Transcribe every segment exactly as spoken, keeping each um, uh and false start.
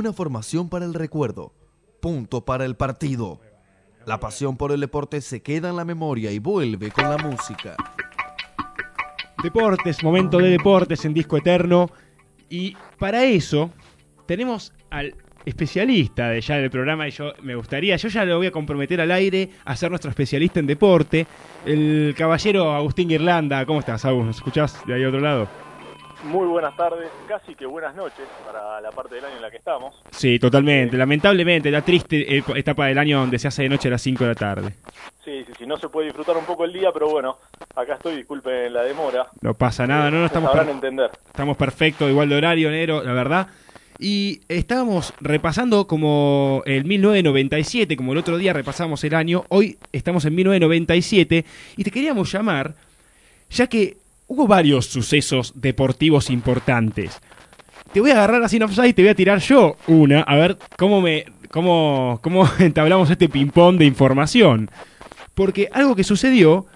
Una formación para el recuerdo, punto para el partido. La pasión por el deporte se queda en la memoria y vuelve con la música. Deportes, momento de deportes en Disco Eterno. Y para eso tenemos al especialista de ya del programa, y yo me gustaría, yo ya lo voy a comprometer al aire a ser nuestro especialista en deporte, el caballero Agustín Guirlanda. ¿Cómo estás, Agus? ¿Nos escuchás de ahí otro lado? Muy buenas tardes, casi que buenas noches para la parte del año en la que estamos. Sí, totalmente. Lamentablemente, la triste etapa del año donde se hace de noche a las cinco de la tarde. Sí, sí, sí, no se puede disfrutar un poco el día, pero bueno, acá estoy, disculpen la demora. No pasa nada, no, no estamos... Sabrán entender. Estamos perfectos, igual de horario, negro, la verdad. Y estábamos repasando como el mil novecientos noventa y siete, como el otro día repasamos el año, hoy estamos en mil novecientos noventa y siete, y te queríamos llamar, ya que hubo varios sucesos deportivos importantes. Te voy a agarrar así en offside y te voy a tirar yo una, a ver cómo me cómo, cómo entablamos este ping-pong de información. Porque algo que sucedió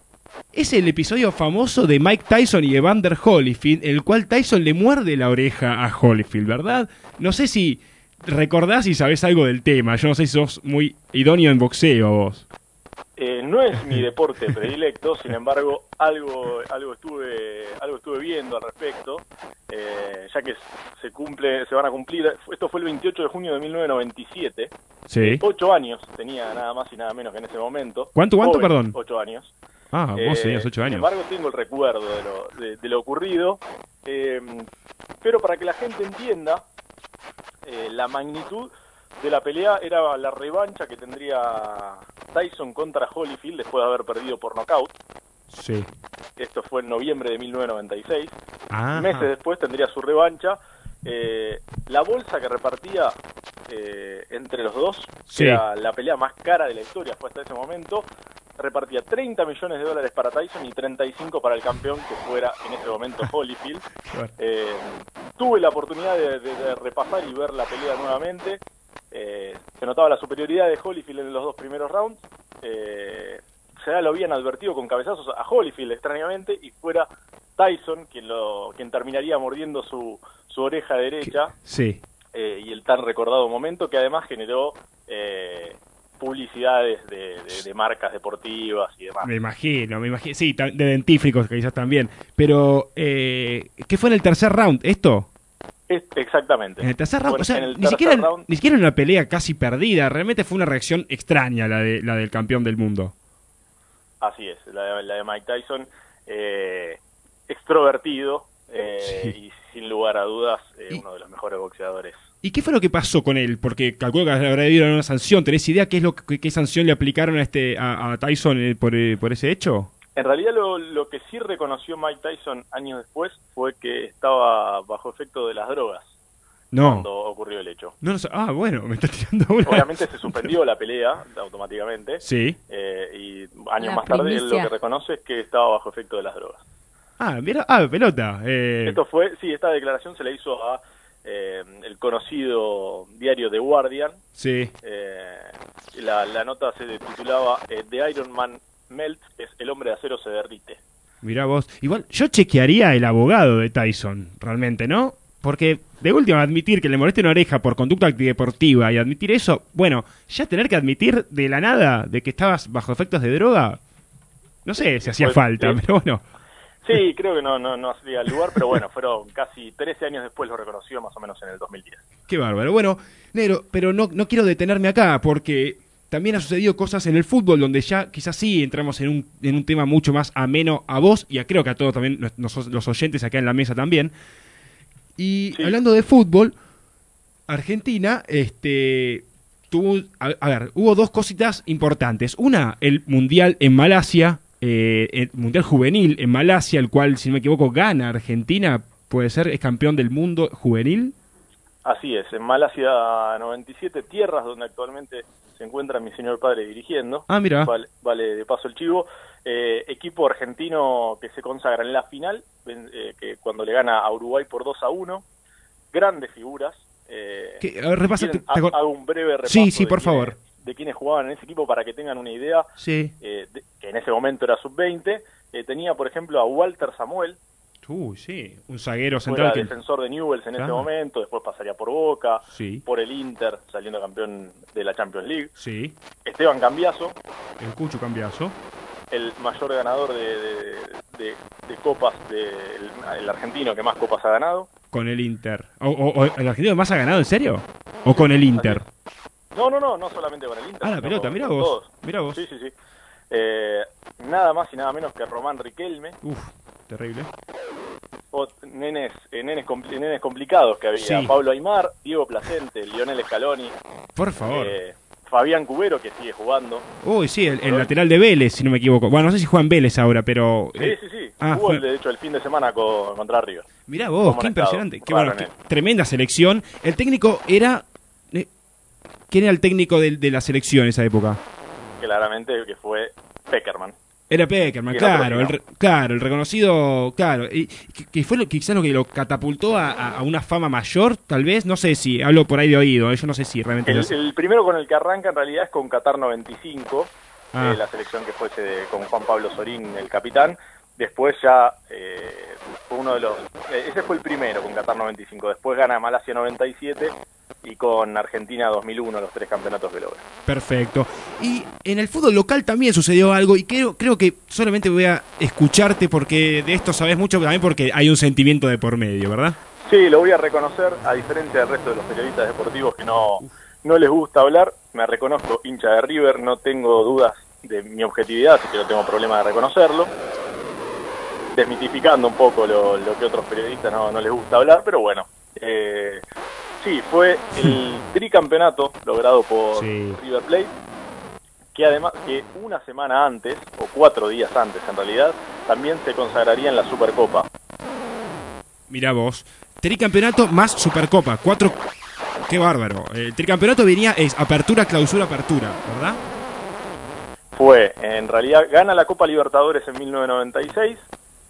es el episodio famoso de Mike Tyson y Evander Holyfield, en el cual Tyson le muerde la oreja a Holyfield, ¿verdad? No sé si recordás y sabés algo del tema. Yo no sé si sos muy idóneo en boxeo vos. Eh, no es mi deporte predilecto, sin embargo, algo algo estuve algo estuve viendo al respecto, eh, ya que se cumple se van a cumplir. Esto fue el veintiocho de junio de mil novecientos noventa y siete. Sí. Ocho años tenía nada más y nada menos que en ese momento. ¿Cuánto, cuánto, Joven, perdón? Ocho años. Ah, vos Eh, tenías ocho años. Sin embargo, tengo el recuerdo de lo, de, de lo ocurrido. Eh, pero para que la gente entienda, eh, la magnitud de la pelea era la revancha que tendría Tyson contra Holyfield después de haber perdido por nocaut. Sí. Esto fue en noviembre de mil novecientos noventa y seis. Ajá. Meses después tendría su revancha. Eh, la bolsa que repartía eh, entre los dos, Sí. era la pelea más cara de la historia, fue hasta ese momento, repartía treinta millones de dólares para Tyson y treinta y cinco para el campeón, que fuera en ese momento Holyfield. Bueno. Eh, tuve la oportunidad de, de, de repasar y ver la pelea nuevamente. Eh, se notaba la superioridad de Holyfield en los dos primeros rounds. Eh, ya lo habían advertido con cabezazos a Holyfield extrañamente, y fuera Tyson quien lo quien terminaría mordiendo su, su oreja derecha. Sí. Eh, y el tan recordado momento que además generó eh, publicidades de, de, de marcas deportivas y demás. Me imagino, me imagino. Sí, de dentífricos quizás también. Pero, eh, ¿qué fue en el tercer round? ¿Esto? Es, exactamente. En el tercer round, Bueno, o sea, en el ni tercer siquiera, round, ni siquiera en una pelea casi perdida. Realmente fue una reacción extraña la de la del campeón del mundo. así es, la de, la de Mike Tyson, eh, extrovertido eh, Sí. y sin lugar a dudas eh, Y- uno de los mejores boxeadores. ¿Y qué fue lo que pasó con él? Porque calculo que habrá habido una sanción. ¿Tenés idea qué es lo que, qué sanción le aplicaron a este a, a Tyson eh, por, eh, por ese hecho? En realidad lo, lo que sí reconoció Mike Tyson años después fue que estaba bajo efecto de las drogas No. cuando ocurrió el hecho. No, no sé. Ah, bueno, me está tirando una. Obviamente se suspendió la pelea automáticamente, Sí. eh, y años La más tarde él lo primicia. que reconoce es que estaba bajo efecto de las drogas. Ah, mira, ah, pelota. Eh, Esto fue, sí, esta declaración se le hizo a eh, el conocido diario The Guardian. sí. Eh, la, la nota se titulaba eh, The Iron Man Melts, es el hombre de acero se derrite. Mirá vos. Igual, yo chequearía el abogado de Tyson, realmente, ¿no? Porque, de última, admitir que le moleste una oreja por conducta antideportiva y admitir eso, bueno, ya tener que admitir de la nada de que estabas bajo efectos de droga, no sé si hacía Pues, falta, sí. pero bueno. Sí, creo que no, no, no hacía lugar, pero bueno, fueron casi trece años después, lo reconoció más o menos en el dos mil diez. Qué bárbaro. Bueno, negro, pero no, no quiero detenerme acá, porque también ha sucedido cosas en el fútbol donde ya quizás sí entramos en un, en un tema mucho más ameno a vos y a creo que a todos también, los, los oyentes acá en la mesa también. Y Sí. hablando de fútbol, Argentina, este, tuvo, a, a ver, hubo dos cositas importantes. Una, el Mundial en Malasia, eh, el Mundial Juvenil en Malasia, el cual, si no me equivoco, gana Argentina, puede ser, es campeón del mundo juvenil. Así es, en Malasia noventa y siete, tierras donde actualmente se encuentra mi señor padre dirigiendo. Ah, mira. Vale, vale de paso el chivo. Eh, equipo argentino que se consagra en la final, eh, que cuando le gana a Uruguay por dos a uno. Grandes figuras. Eh, Que, a ver, repasa, quieren, te- te- ha- hago un breve repaso Sí, sí, de por quiénes- favor. de quienes jugaban en ese equipo para que tengan una idea. Sí. Eh, de- que en ese momento era sub veinte. Eh, tenía, por ejemplo, a Walter Samuel, Uy, sí, un zaguero Fuera central. Que... defensor de Newell's en Claro. ese momento, después pasaría por Boca, Sí. por el Inter, saliendo campeón de la Champions League. Sí, Esteban Cambiaso, el Cucho Cambiazo. el mayor ganador de, de, de, de copas, de, el, el argentino que más copas ha ganado. Con el Inter. O, o, o ¿el argentino más ha ganado, en serio? ¿O con el Inter? No, no, no, no solamente con el Inter. Ah, la sino pelota, con- mirá con vos. todos. Mirá vos. Sí, sí, sí. Eh, nada más y nada menos que Román Riquelme, Uf, terrible. o nenes, eh, nenes, compli- nenes complicados que había. Sí. Pablo Aimar, Diego Placente, Lionel Scaloni, Por favor. eh, Fabián Cubero, que sigue jugando. Uy, sí, el, el lateral de Vélez, si no me equivoco. Bueno, no sé si juega en Vélez ahora, pero... Sí, eh, sí, sí. ah, Jugó, fue- de hecho, el fin de semana con, contra River. Mirá vos, Cómo qué han estado. impresionante. Qué, Raro bueno, en qué él. tremenda selección. El técnico era... eh, ¿Quién era el técnico de, de la selección en esa época? Claramente que fue Peckerman. Era Peckerman, Y era claro, el, Torino. re- claro, el reconocido, claro, y que, que fue lo, quizás lo que lo catapultó a, a- a una fama mayor, tal vez, no sé si, hablo por ahí de oído, eh, yo no sé si realmente... El, lo sé. el primero con el que arranca en realidad es con Qatar noventa y cinco, Ah. eh, la selección que fuese de- con Juan Pablo Sorín, el capitán. Después ya eh, fue uno de los... eh, ese fue el primero con Qatar noventa y cinco. Después gana Malasia noventa y siete y con Argentina dos mil uno, los tres campeonatos que logra. Perfecto. Y en el fútbol local también sucedió algo y creo, creo que solamente voy a escucharte porque de esto sabes mucho también porque hay un sentimiento de por medio, ¿verdad? Sí, lo voy a reconocer, a diferencia del resto de los periodistas deportivos que no, no les gusta hablar. Me reconozco hincha de River, no tengo dudas de mi objetividad, así que no tengo problema de reconocerlo. Desmitificando un poco lo, lo que otros periodistas no, no les gusta hablar, pero bueno. Eh, sí, fue el tricampeonato logrado por Sí. River Plate, que además, que una semana antes, o cuatro días antes en realidad, también se consagraría en la Supercopa. Mirá vos. Tricampeonato más Supercopa. Cuatro. Qué bárbaro. El tricampeonato venía, es apertura, clausura, apertura, ¿verdad? Fue, en realidad, gana la Copa Libertadores en mil novecientos noventa y seis,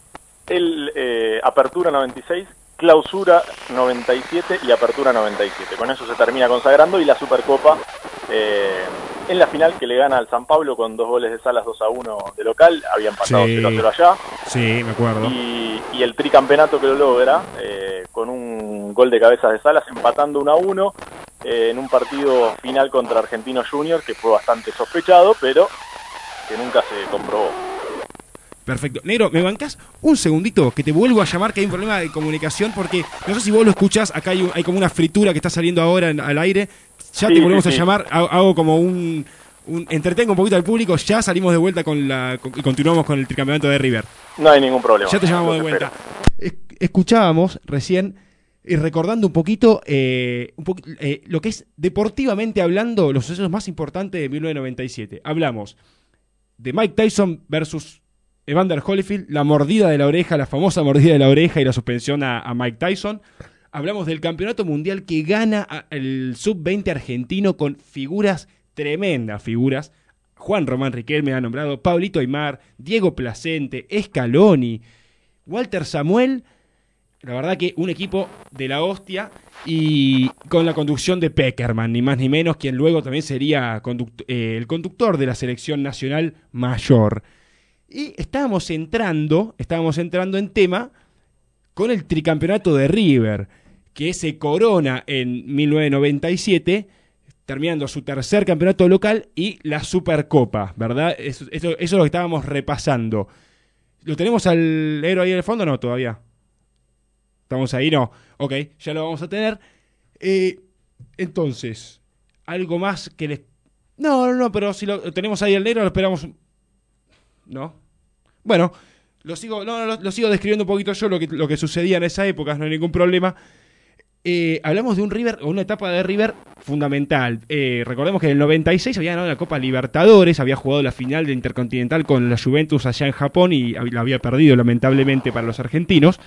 el eh, Apertura noventa y seis, Clausura noventa y siete y Apertura noventa y siete. Con eso se termina consagrando y la Supercopa eh, en la final que le gana al San Pablo con dos goles de Salas dos a uno de local, habían pasado Sí. cero a cero allá, Sí, me acuerdo. y, y el tricampeonato que lo logra eh, con un gol de cabezas de Salas empatando uno a uno eh, en un partido final contra Argentinos Juniors que fue bastante sospechado, pero que nunca se comprobó. Perfecto. Negro, ¿me bancás un segundito? Que te vuelvo a llamar, que hay un problema de comunicación, porque no sé si vos lo escuchás, acá hay, un- hay como una fritura que está saliendo ahora en- al aire. Ya Sí, te volvemos sí, a sí. llamar, hago, hago como un, un... Entretengo un poquito al público, ya salimos de vuelta con la con- y continuamos con el tricampeonato de River. No hay ningún problema. Ya te llamamos de Los vuelta. espero. Es- Escuchábamos recién, y recordando un poquito, eh, un poqu- eh, lo que es deportivamente hablando, los sucesos más importantes de mil novecientos noventa y siete. Hablamos de Mike Tyson versus Evander Holyfield, la mordida de la oreja, la famosa mordida de la oreja y la suspensión a, a Mike Tyson. Hablamos del campeonato mundial que gana a- el sub veinte argentino con figuras, tremendas figuras. Juan Román Riquelme ha nombrado, Pablito Aimar, Diego Placente, Scaloni, Walter Samuel. La verdad que un equipo de la hostia y con la conducción de Peckerman, ni más ni menos, quien luego también sería conduct- eh, el conductor de la selección nacional mayor. Y estábamos entrando, estábamos entrando en tema con el tricampeonato de River, que se corona en mil novecientos noventa y siete, terminando su tercer campeonato local y la Supercopa, ¿verdad? Eso, eso, eso es lo que estábamos repasando. ¿Lo tenemos al héroe ahí en el fondo o no todavía? ¿Estamos ahí? No. Ok, ya lo vamos a tener. Eh, entonces, algo más que les... No, no, no, pero si lo tenemos ahí al negro, lo esperamos... ¿No? Bueno, lo sigo, no, no, lo, lo sigo describiendo un poquito yo, lo que, lo que sucedía en esa época, no hay ningún problema. Eh, hablamos de un River, una etapa de River fundamental. Eh, recordemos que en el noventa y seis había ganado la Copa Libertadores, había jugado la final del Intercontinental con la Juventus allá en Japón y la había perdido lamentablemente para los argentinos.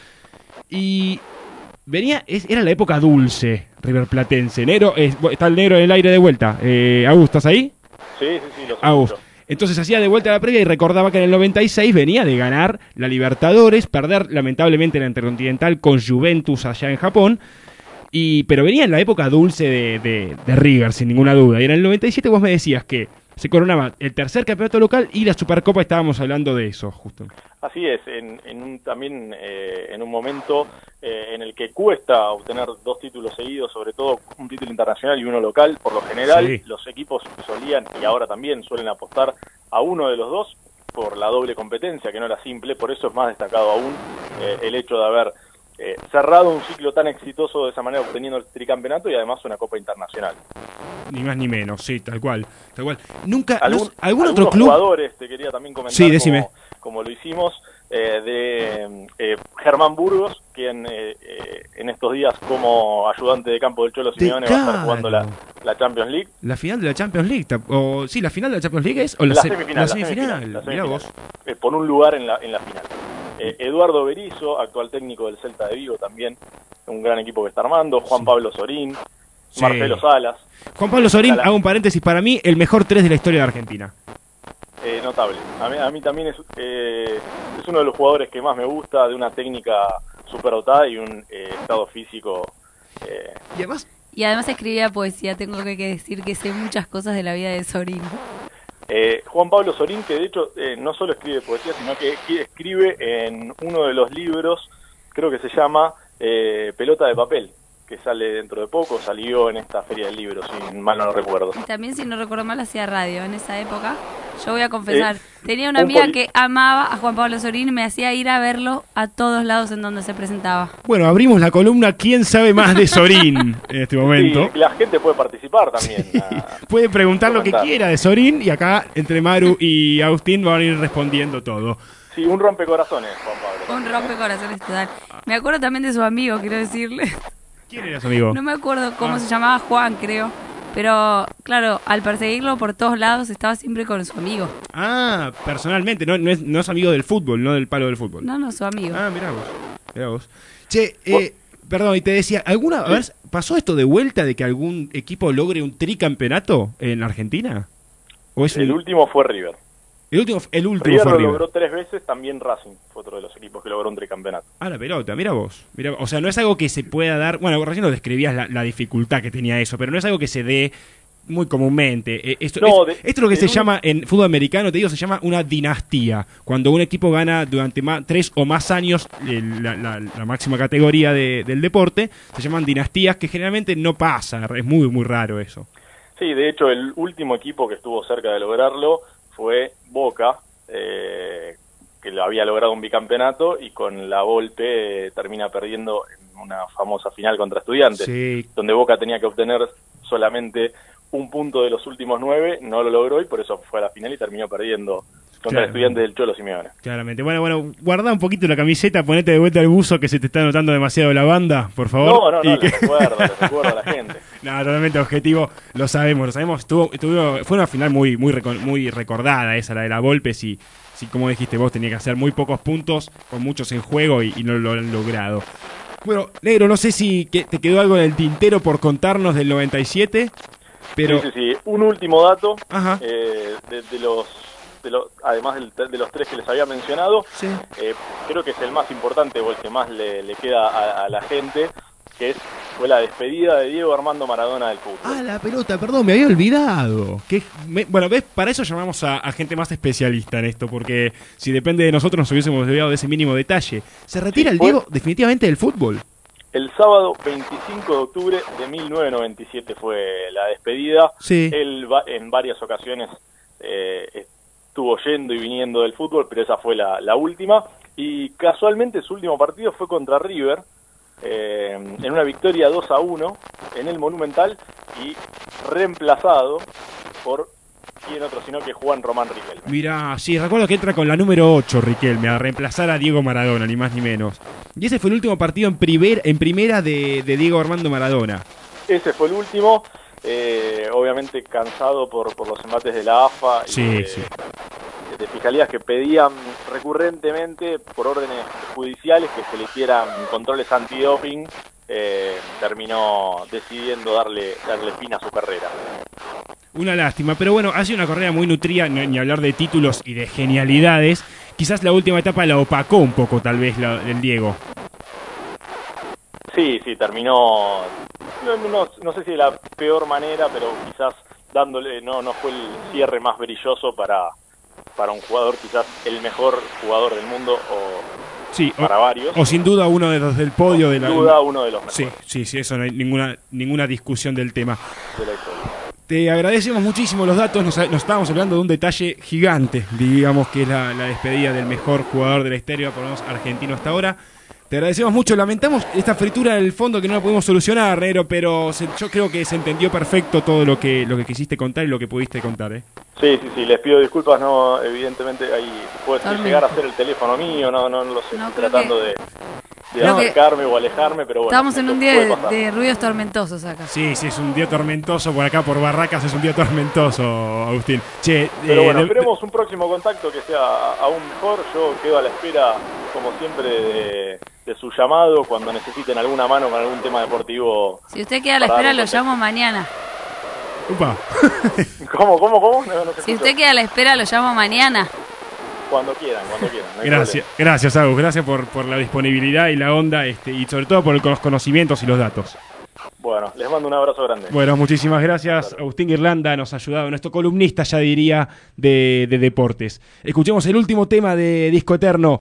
Y venía, es, era la época dulce, River Platense. Negro, es, está el negro en el aire de vuelta. Eh, Agus, ¿estás ahí? Sí, sí, sí, lo Agus. escucho. Entonces hacía de vuelta a la previa y recordaba que en el noventa y seis venía de ganar la Libertadores, perder lamentablemente la Intercontinental con Juventus allá en Japón, y pero venía en la época dulce de, de, de River, sin ninguna duda. Y en el noventa y siete vos me decías que se coronaba el tercer campeonato local y la Supercopa, estábamos hablando de eso, justo. Así es, en, en un, también eh, en un momento eh, en el que cuesta obtener dos títulos seguidos, sobre todo un título internacional y uno local, por lo general Sí. los equipos solían, y ahora también suelen apostar a uno de los dos por la doble competencia, que no era simple, por eso es más destacado aún eh, el hecho de haber eh, cerrado un ciclo tan exitoso de esa manera, obteniendo el tricampeonato y además una Copa Internacional. Ni más ni menos, sí, tal cual, tal cual. Nunca, Algún, no, ¿algún otro algunos club? jugadores, te quería también comentar, Sí, decime. como, como lo hicimos, eh, de eh, Germán Burgos, quien eh, eh, en estos días como ayudante de campo del Cholo Simeone va a estar jugando la, la Champions League. La final de la Champions League, ta- o sí, la final de la Champions League es, o la, La se- semifinal, la la semifinal, semifinal, la mirá semifinal. vos. Eh, por un lugar en la, en la final. Eh, Eduardo Berizzo, actual técnico del Celta de Vigo también, un gran equipo que está armando, Juan Sí. Pablo Sorín, Sí. Marcelo Salas, Juan Pablo Sorín, Ojalá. hago un paréntesis, para mí el mejor tres de la historia de Argentina. eh, notable. A mí, a mí también es, eh, es uno de los jugadores que más me gusta, de una técnica superdotada y un eh, estado físico. Eh, Y además, Y además escribía poesía, tengo que que decir que sé muchas cosas de la vida de Sorín. eh, Juan Pablo Sorín, que de hecho eh, no solo escribe poesía, sino que que escribe en uno de los libros, creo que se llama eh, Pelota de Papel, que sale dentro de poco, salió en esta feria del libro, si mal no lo recuerdo. Y también, si no recuerdo mal, hacía radio en esa época. Yo voy a confesar, Eh, tenía una un amiga poli- que amaba a Juan Pablo Sorín y me hacía ir a verlo a todos lados en donde se presentaba. bueno, abrimos la columna ¿Quién sabe más de Sorín? En este momento. Sí, la gente puede participar también. ah, Puede preguntar lo que comentar. quiera de Sorín y acá entre Maru y Agustín van a ir respondiendo todo. Sí, un rompecorazones, Juan Pablo. Un rompecorazones total. Me acuerdo también de su amigo, quiero decirle. ¿Quién era su amigo? No me acuerdo cómo Ah. se llamaba, Juan, creo. Pero, claro, al perseguirlo por todos lados estaba siempre con su amigo. Ah, personalmente, no, no, es, no es amigo del fútbol, no del palo del fútbol. No, no, su amigo. Ah, mirá vos, mirá vos. Che, eh, perdón, y te decía, ¿alguna vez pasó esto de vuelta de que algún equipo logre un tricampeonato en Argentina? ¿O es El un- último fue River. el último, el último River fue lo River? logró tres veces, también Racing fue otro de los equipos que logró un tricampeonato. Ah, la pelota, mira vos. Mirá, o sea, no es algo que se pueda dar. Bueno, vos recién lo describías la, la dificultad que tenía eso, pero no es algo que se dé muy comúnmente. Eh, Esto, No, es, de- esto es lo que en se un- llama en fútbol americano, te digo, se llama una dinastía. Cuando un equipo gana durante más, tres o más años el- la, la- la máxima categoría de- del deporte, se llaman dinastías, que generalmente no pasa. Es muy, muy raro eso. Sí, de hecho, el último equipo que estuvo cerca de lograrlo fue Boca, eh, que lo había logrado un bicampeonato y con la Volpe eh, termina perdiendo en una famosa final contra Estudiantes, Sí, donde Boca tenía que obtener solamente un punto de los últimos nueve, no lo logró y por eso fue a la final y terminó perdiendo contra Claro. el Estudiante del Cholo Simeone. claramente. Bueno, bueno, guarda un poquito la camiseta, ponete de vuelta el buzo que se te está notando demasiado la banda, por favor. No, no, Y no, que- les recuerdo, les recuerdo a la gente. No, totalmente objetivo, lo sabemos, lo sabemos. Estuvo, estuvo- fue una final muy, muy, reco- muy recordada esa, la de la Volpe, si, si como dijiste vos, tenía que hacer muy pocos puntos, con muchos en juego y, y no lo han logrado. Bueno, Negro, no sé si que- te quedó algo en el tintero por contarnos del noventa y siete, pero... Sí, sí, sí. Un último dato, Ajá. eh, de, de los, de los, además del- de los tres que les había mencionado, Sí. eh, creo que es el más importante o el que más le, le queda a, a la gente, que es fue la despedida de Diego Armando Maradona del fútbol. Ah, la pelota, perdón, me había olvidado. Que, me- bueno, ves, para eso llamamos a, a gente más especialista en esto, porque si depende de nosotros nos hubiésemos olvidado de ese mínimo detalle. ¿Se retira Sí, el fue- Diego definitivamente del fútbol? El sábado veinticinco de octubre de mil novecientos noventa y siete fue la despedida. Sí. Él va, en varias ocasiones eh, estuvo yendo y viniendo del fútbol, pero esa fue la, la última. Y casualmente su último partido fue contra River, eh, en una victoria dos a uno en el Monumental y reemplazado por quién otro sino que Juan Román Riquelme. Mirá, sí, recuerdo que entra con la número ocho, Riquelme, a reemplazar a Diego Maradona, ni más ni menos. Y ese fue el último partido en, primer, en primera de, de Diego Armando Maradona. Ese fue el último, eh, obviamente cansado por, por los embates de la A F A y Sí, de, sí. de fiscalías que pedían recurrentemente por órdenes judiciales que se le hicieran controles antidoping, eh, terminó decidiendo darle, darle fin a su carrera. Una lástima, pero bueno, ha sido una carrera muy nutrida, no- ni hablar de títulos y de genialidades. Quizás la última etapa la opacó un poco, tal vez, la, el Diego. Sí, sí, terminó, no, no, no sé si de la peor manera, pero quizás dándole, no, no fue el cierre más brilloso para, para un jugador, quizás el mejor jugador del mundo o sí, para o, varios. O sin duda uno de los del podio. Sin de la, duda uno de los mejores. Sí, sí, sí, eso no hay ninguna, ninguna discusión del tema. De la historia. Te agradecemos muchísimo los datos, nos, nos estábamos hablando de un detalle gigante, digamos que es la, la despedida del mejor jugador de la historia, por lo menos argentino hasta ahora. Te agradecemos mucho, lamentamos esta fritura del fondo que no la pudimos solucionar, Nero, pero se, yo creo que se entendió perfecto todo lo que lo que quisiste contar y lo que pudiste contar, ¿eh? Sí, sí, sí, les pido disculpas, no, evidentemente ahí puede Totalmente. llegar a ser el teléfono mío, no, no, no lo sé, No, estoy creo tratando que- de, de creo que acercarme o alejarme, pero bueno. Estamos en un esto día puede de, pasar. de ruidos tormentosos acá. Sí, sí, es un día tormentoso por acá, por Barracas, es un día tormentoso, Agustín. Che, Pero eh, bueno, de- esperemos un próximo contacto que sea aún mejor. Yo quedo a la espera, como siempre, de, de su llamado cuando necesiten alguna mano con algún tema deportivo. Si usted queda a la Para espera, darle lo contexto. llamo mañana. Upa. ¿Cómo, cómo, cómo? No, no se Si escucha. usted queda a la espera, lo llamo mañana. Cuando quieran, cuando quieran. no hay Gracias, gracias, Agus, gracias por, por la disponibilidad y la onda, este, y sobre todo por los conocimientos y los datos. problema. Bueno, les mando un abrazo grande. Bueno, muchísimas gracias. Agustín Irlanda nos ha ayudado, nuestro columnista, ya diría, de, de deportes. Escuchemos el último tema de Disco Eterno,